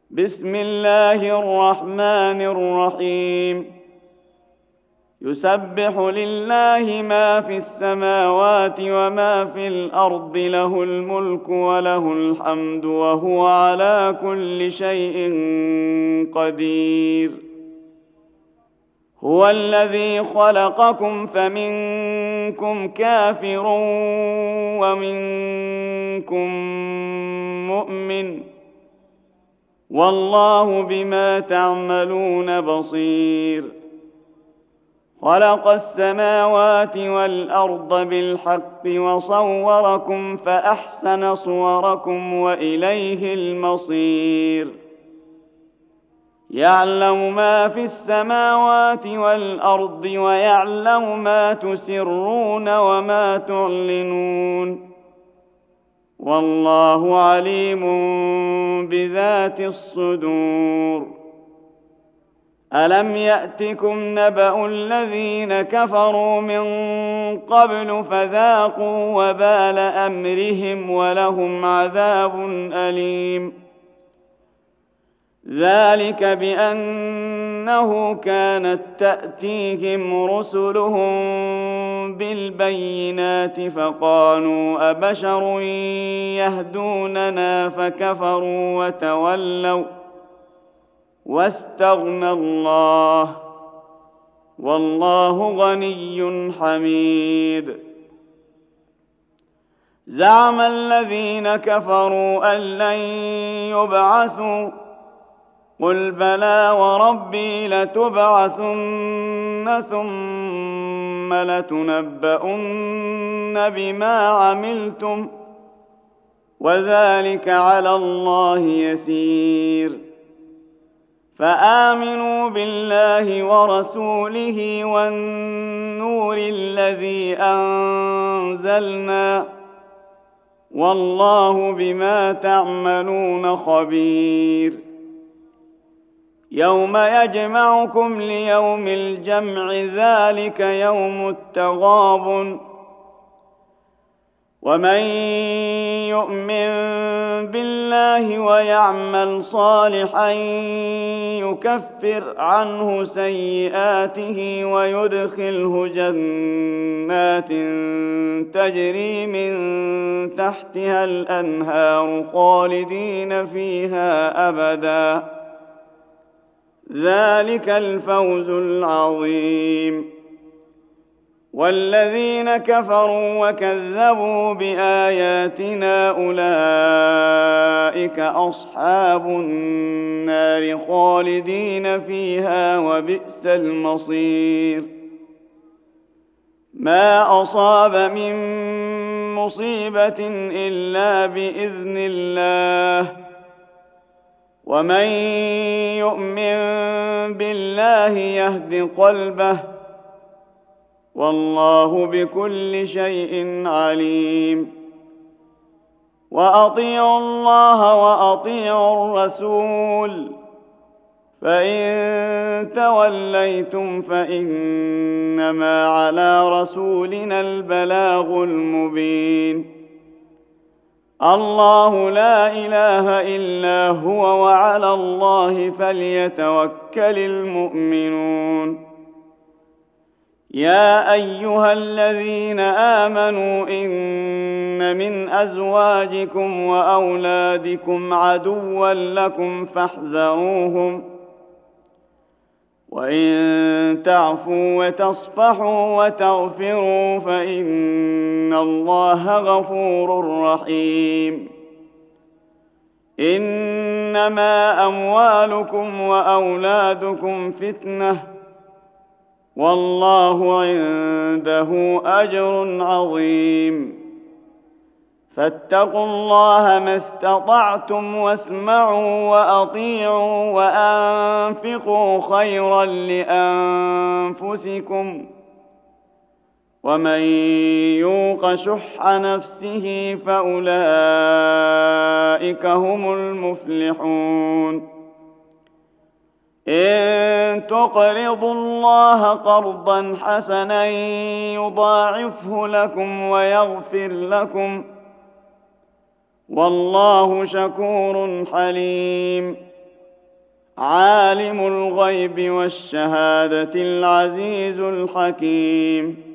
بسم الله الرحمن الرحيم يسبح لله ما في السماوات وما في الأرض له الملك وله الحمد وهو على كل شيء قدير هو الذي خلقكم فمنكم كافر ومنكم مؤمن والله بما تعملون بصير خلق السماوات والأرض بالحق وصوركم فأحسن صوركم وإليه المصير يعلم ما في السماوات والأرض ويعلم ما تسرون وما تعلنون والله عليم بذات الصدور ألم يأتكم نبأ الذين كفروا من قبل فذاقوا وبال أمرهم ولهم عذاب أليم ذلك بأنه كانت تأتيهم رسلهم بالبينات فقالوا أبشر يهدوننا فكفروا وتولوا واستغنى الله والله غني حميد زعم الذين كفروا أن لن يبعثوا قل بلى وربي لتبعثن ثم لتنبؤن بما عملتم وذلك على الله يسير فآمنوا بالله ورسوله والنور الذي أنزلنا والله بما تعملون خبير يوم يجمعكم ليوم الجمع ذلك يوم التغابن ومن يؤمن بالله ويعمل صالحا يكفر عنه سيئاته ويدخله جنات تجري من تحتها الأنهار خالدين فيها أبدا ذلك الفوز العظيم والذين كفروا وكذبوا بآياتنا أولئك أصحاب النار خالدين فيها وبئس المصير ما أصاب من مصيبة إلا بإذن الله ومن يؤمن بالله يهد قلبه والله بكل شيء عليم وأطيعوا الله وأطيعوا الرسول فإن توليتم فإنما على رسولنا البلاغ المبين الله لا إله إلا هو وعلى الله فليتوكل المؤمنون يا أيها الذين آمنوا إن من أزواجكم وأولادكم عدوا لكم فاحذروهم وإن تعفوا وتصفحوا وتغفروا فإن الله غفور رحيم إنما أموالكم وأولادكم فتنة والله عنده أجر عظيم فاتقوا الله ما استطعتم واسمعوا وأطيعوا وأنفقوا خيرا لأنفسكم ومن يوق شح نفسه فأولئك هم المفلحون إن تقرضوا الله قرضا حسنا يضاعفه لكم ويغفر لكم والله شكور حليم عالم الغيب والشهادة العزيز الحكيم.